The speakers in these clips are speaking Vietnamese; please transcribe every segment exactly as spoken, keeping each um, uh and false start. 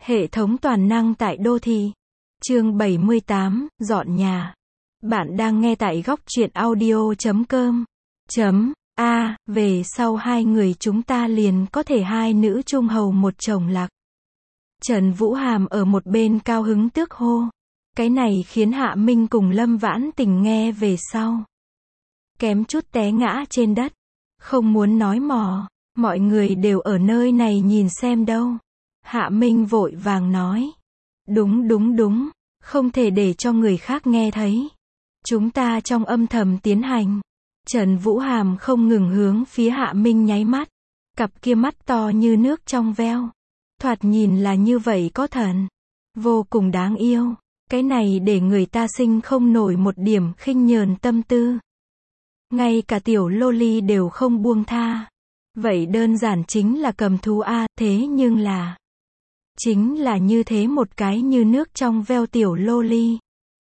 Hệ thống toàn năng tại đô thị. Chương bảy mươi tám, dọn nhà. Bạn đang nghe tại góc truyện audio chấm com. Chấm, A, về sau hai người chúng ta liền có thể hai nữ trung hầu một chồng lạc. Trần Vũ Hàm ở một bên cao hứng tước hô. Cái này khiến Hạ Minh cùng Lâm Vãn Tình nghe về sau. Kém chút té ngã trên đất. Không muốn nói mò, mọi người đều ở nơi này nhìn xem đâu. Hạ Minh vội vàng nói. Đúng đúng đúng, không thể để cho người khác nghe thấy. Chúng ta trong âm thầm tiến hành. Trần Vũ Hàm không ngừng hướng phía Hạ Minh nháy mắt. Cặp kia mắt to như nước trong veo. Thoạt nhìn là như vậy có thần. Vô cùng đáng yêu. Cái này để người ta sinh không nổi một điểm khinh nhờn tâm tư. Ngay cả tiểu loli đều không buông tha. Vậy đơn giản chính là cầm thú a, thế nhưng là... Chính là như thế một cái như nước trong veo tiểu loli.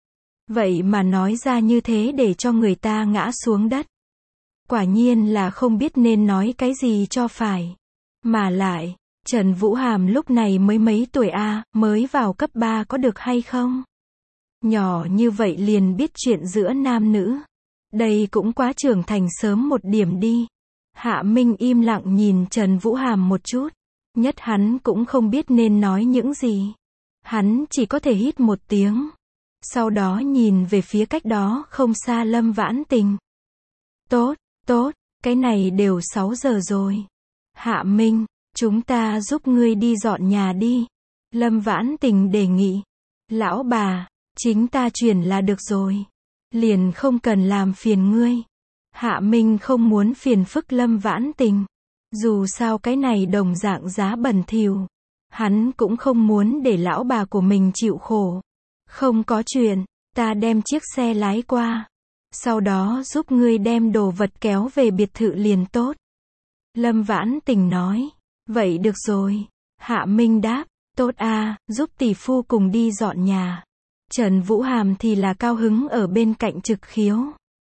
Vậy mà nói ra như thế để cho người ta ngã xuống đất. Quả nhiên là không biết nên nói cái gì cho phải. Mà lại, Trần Vũ Hàm lúc này mới mấy tuổi a, mới vào cấp ba có được hay không? Nhỏ như vậy liền biết chuyện giữa nam nữ. Đây cũng quá trưởng thành sớm một điểm đi. Hạ Minh im lặng nhìn Trần Vũ Hàm một chút. Nhất hắn cũng không biết nên nói những gì. Hắn chỉ có thể hít một tiếng. Sau đó nhìn về phía cách đó không xa Lâm Vãn Tình. Tốt, tốt, cái này đều sáu giờ rồi. Hạ Minh, chúng ta giúp ngươi đi dọn nhà đi. Lâm Vãn Tình đề nghị. Lão bà, chính ta chuyển là được rồi. Liền không cần làm phiền ngươi. Hạ Minh không muốn phiền phức Lâm Vãn Tình. Dù sao cái này đồng dạng giá bẩn thỉu. Hắn cũng không muốn để lão bà của mình chịu khổ. Không có chuyện, ta đem chiếc xe lái qua. Sau đó giúp ngươi đem đồ vật kéo về biệt thự liền tốt. Lâm Vãn Tình nói. Vậy được rồi. Hạ Minh đáp. Tốt a, giúp tỷ phu cùng đi dọn nhà. Trần Vũ Hàm thì là cao hứng ở bên cạnh trực khiếu.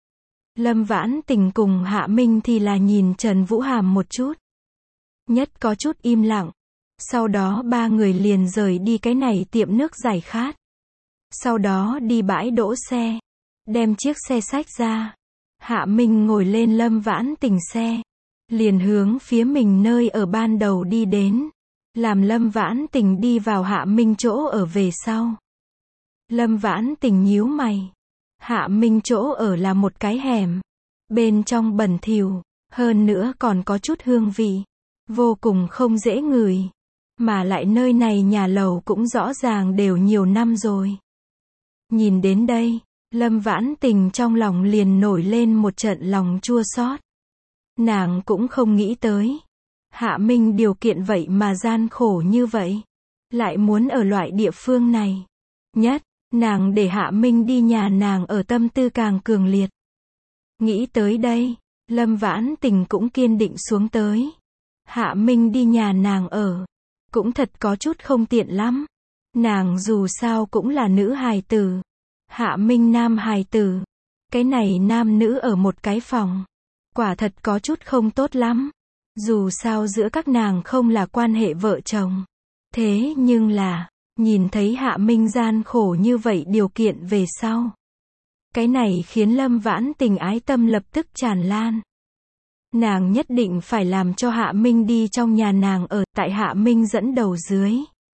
Lâm Vãn Tình cùng Hạ Minh thì là nhìn Trần Vũ Hàm một chút. Nhất có chút im lặng. Sau đó ba người liền rời đi cái này tiệm nước giải khát. Sau đó đi bãi đỗ xe. Đem chiếc xe xách ra. Hạ Minh ngồi lên Lâm Vãn Tình xe. Liền hướng phía mình nơi ở ban đầu đi đến. Làm Lâm Vãn Tình đi vào Hạ Minh chỗ ở về sau. Lâm Vãn Tình nhíu mày. Hạ Minh chỗ ở là một cái hẻm. Bên trong bẩn thỉu. Hơn nữa còn có chút hương vị. Vô cùng không dễ ngửi. Mà lại nơi này nhà lầu cũng rõ ràng đều nhiều năm rồi. Nhìn đến đây, Lâm Vãn Tình trong lòng liền nổi lên một trận lòng chua xót. Nàng cũng không nghĩ tới. Hạ Minh điều kiện vậy mà gian khổ như vậy. Lại muốn ở loại địa phương này. Nhất, nàng để Hạ Minh đi nhà nàng ở tâm tư càng cường liệt. Nghĩ tới đây, Lâm Vãn Tình cũng kiên định xuống tới. Hạ Minh đi nhà nàng ở. Cũng thật có chút không tiện lắm. Nàng dù sao cũng là nữ hài tử. Hạ Minh nam hài tử. Cái này nam nữ ở một cái phòng. Quả thật có chút không tốt lắm. Dù sao giữa các nàng không là quan hệ vợ chồng. Thế nhưng là, nhìn thấy Hạ Minh gian khổ như vậy điều kiện về sau. Cái này khiến Lâm Vãn Tình ái tâm lập tức tràn lan. Nàng nhất định phải làm cho Hạ Minh đi trong nhà nàng ở, tại Hạ Minh dẫn đầu dưới.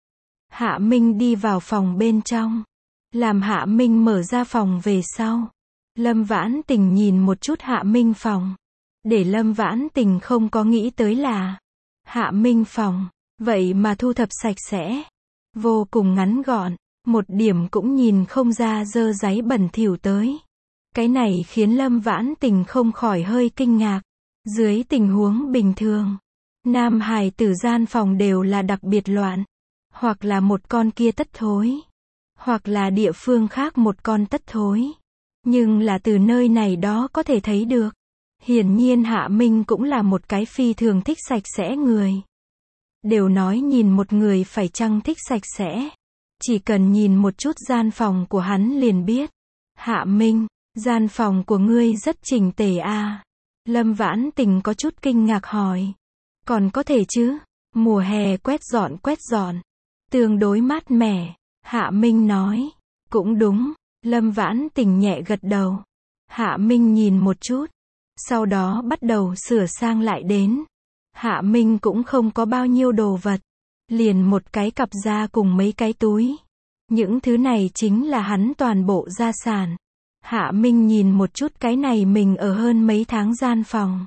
Hạ Minh đi vào phòng bên trong. Làm Hạ Minh mở ra phòng về sau. Lâm Vãn Tình nhìn một chút Hạ Minh phòng. Để Lâm Vãn Tình không có nghĩ tới là Hạ Minh phòng, vậy mà thu thập sạch sẽ. Vô cùng ngắn gọn. Một điểm cũng nhìn không ra dơ dáy bẩn thỉu tới. Cái này khiến Lâm Vãn Tình không khỏi hơi kinh ngạc. Dưới tình huống bình thường, nam hài tử gian phòng đều là đặc biệt loạn. Hoặc là một con kia tất thối. Hoặc là địa phương khác một con tất thối. Nhưng là từ nơi này đó có thể thấy được. Hiển nhiên Hạ Minh cũng là một cái phi thường thích sạch sẽ người. Đều nói nhìn một người phải chăng thích sạch sẽ. Chỉ cần nhìn một chút gian phòng của hắn liền biết. Hạ Minh, gian phòng của ngươi rất chỉnh tề a. Lâm Vãn Tình có chút kinh ngạc hỏi. Còn có thể chứ, mùa hè quét dọn quét dọn. Tương đối mát mẻ. Hạ Minh nói. Cũng đúng. Lâm Vãn Tình nhẹ gật đầu. Hạ Minh nhìn một chút. Sau đó bắt đầu sửa sang lại đến. Hạ Minh cũng không có bao nhiêu đồ vật. Liền một cái cặp da cùng mấy cái túi. Những thứ này chính là hắn toàn bộ gia sản. Hạ Minh nhìn một chút cái này mình ở hơn mấy tháng gian phòng.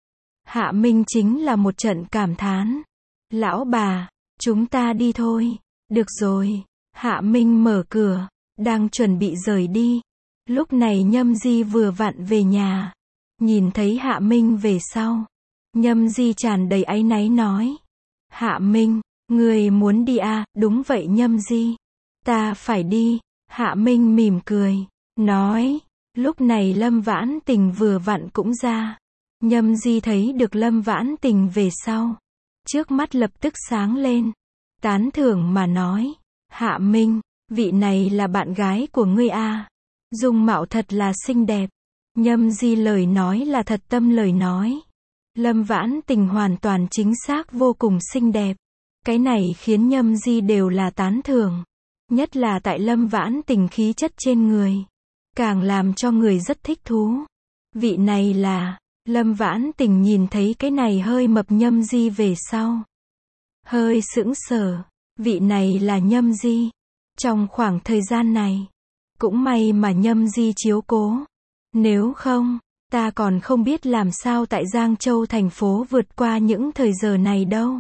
Hạ Minh chính là một trận cảm thán. Lão bà, chúng ta đi thôi. Được rồi. Hạ Minh mở cửa, đang chuẩn bị rời đi. Lúc này Nhâm Di vừa vặn về nhà. Nhìn thấy Hạ Minh về sau. Nhâm Di tràn đầy áy náy nói. Hạ Minh, người muốn đi à? Đúng vậy Nhâm Di. Ta phải đi. Hạ Minh mỉm cười. Nói. Lúc này Lâm Vãn Tình vừa vặn cũng ra. Nhâm Di thấy được Lâm Vãn Tình về sau. Trước mắt lập tức sáng lên. Tán thưởng mà nói. Hạ Minh, vị này là bạn gái của ngươi à? Dung mạo thật là xinh đẹp. Nhâm Di lời nói là thật tâm lời nói. Lâm Vãn Tình hoàn toàn chính xác vô cùng xinh đẹp. Cái này khiến Nhâm Di đều là tán thưởng. Nhất là tại Lâm Vãn Tình khí chất trên người. Càng làm cho người rất thích thú. Vị này là, Lâm Vãn Tình nhìn thấy cái này hơi mập Nhâm Di về sau. Hơi sững sờ, vị này là Nhâm Di. Trong khoảng thời gian này, cũng may mà Nhâm Di chiếu cố. Nếu không, ta còn không biết làm sao tại Giang Châu thành phố vượt qua những thời giờ này đâu.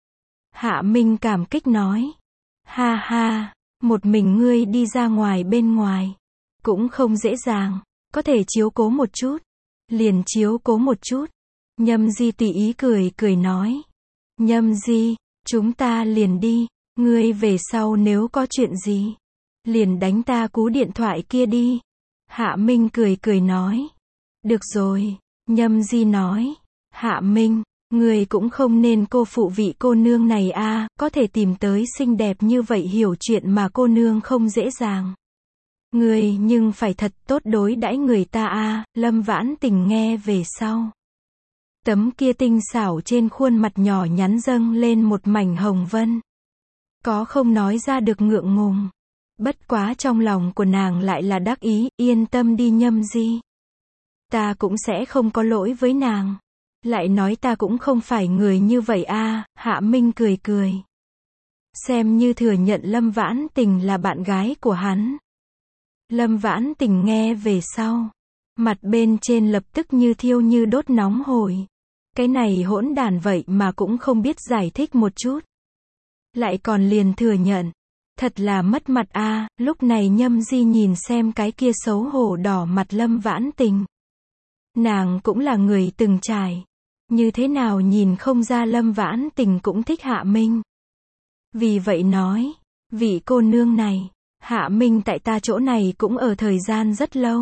Hạ Minh cảm kích nói. Ha ha, một mình ngươi đi ra ngoài bên ngoài. Cũng không dễ dàng, có thể chiếu cố một chút. Liền chiếu cố một chút. Nhâm Di tùy ý cười cười nói. Nhâm Di, chúng ta liền đi. Ngươi về sau nếu có chuyện gì, liền đánh ta cú điện thoại kia đi. Hạ Minh cười cười nói. Được rồi, Nhâm Di nói. Hạ Minh, ngươi cũng không nên cô phụ vị cô nương này a, có thể tìm tới xinh đẹp như vậy hiểu chuyện mà cô nương không dễ dàng. Ngươi nhưng phải thật tốt đối đãi người ta a. Lâm Vãn Tình nghe về sau. Tấm kia tinh xảo trên khuôn mặt nhỏ nhắn dâng lên một mảnh hồng vân. Có không nói ra được ngượng ngùng. Bất quá trong lòng của nàng lại là đắc ý, yên tâm đi Nhâm Di. Ta cũng sẽ không có lỗi với nàng. Lại nói ta cũng không phải người như vậy a. Hạ Minh cười cười. Xem như thừa nhận Lâm Vãn Tình là bạn gái của hắn. Lâm Vãn Tình nghe về sau. Mặt bên trên lập tức như thiêu như đốt nóng hổi. Cái này hỗn đản vậy mà cũng không biết giải thích một chút. Lại còn liền thừa nhận. Thật là mất mặt a. Lúc này Nhâm Di nhìn xem cái kia xấu hổ đỏ mặt Lâm Vãn Tình. Nàng cũng là người từng trải. Như thế nào nhìn không ra Lâm Vãn Tình cũng thích Hạ Minh. Vì vậy nói. Vị cô nương này. Hạ Minh tại ta chỗ này cũng ở thời gian rất lâu.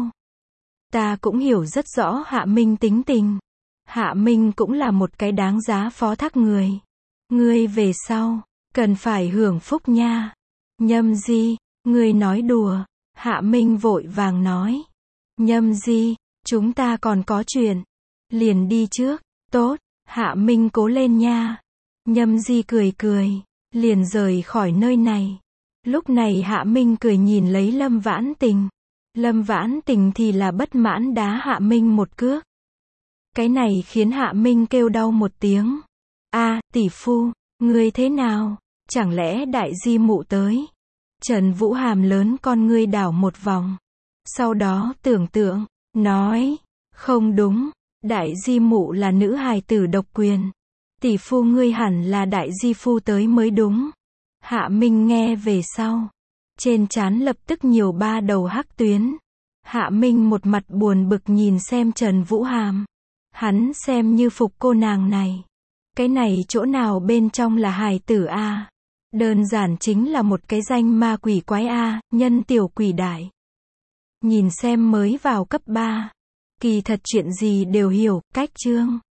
Ta cũng hiểu rất rõ Hạ Minh tính tình. Hạ Minh cũng là một cái đáng giá phó thác người. Ngươi về sau, cần phải hưởng phúc nha. Nhâm Di, ngươi nói đùa. Hạ Minh vội vàng nói. Nhâm Di, chúng ta còn có chuyện. Liền đi trước. Tốt, Hạ Minh cố lên nha. Nhâm Di cười cười, liền rời khỏi nơi này. Lúc này Hạ Minh cười nhìn lấy Lâm Vãn Tình. Lâm Vãn Tình thì là bất mãn đá Hạ Minh một cước. Cái này khiến Hạ Minh kêu đau một tiếng. A, tỷ phu, ngươi thế nào? Chẳng lẽ đại di mụ tới? Trần Vũ Hàm lớn con ngươi đảo một vòng. Sau đó tưởng tượng, nói, không đúng, đại di mụ là nữ hài tử độc quyền. Tỷ phu ngươi hẳn là đại di phu tới mới đúng. Hạ Minh nghe về sau. Trên trán lập tức nhiều ba đầu hắc tuyến. Hạ Minh một mặt buồn bực nhìn xem Trần Vũ Hàm. Hắn xem như phục cô nàng này. Cái này chỗ nào bên trong là hài tử a? Đơn giản chính là một cái danh ma quỷ quái a, nhân tiểu quỷ đại. Nhìn xem mới vào cấp ba. Kỳ thật chuyện gì đều hiểu, cách chương.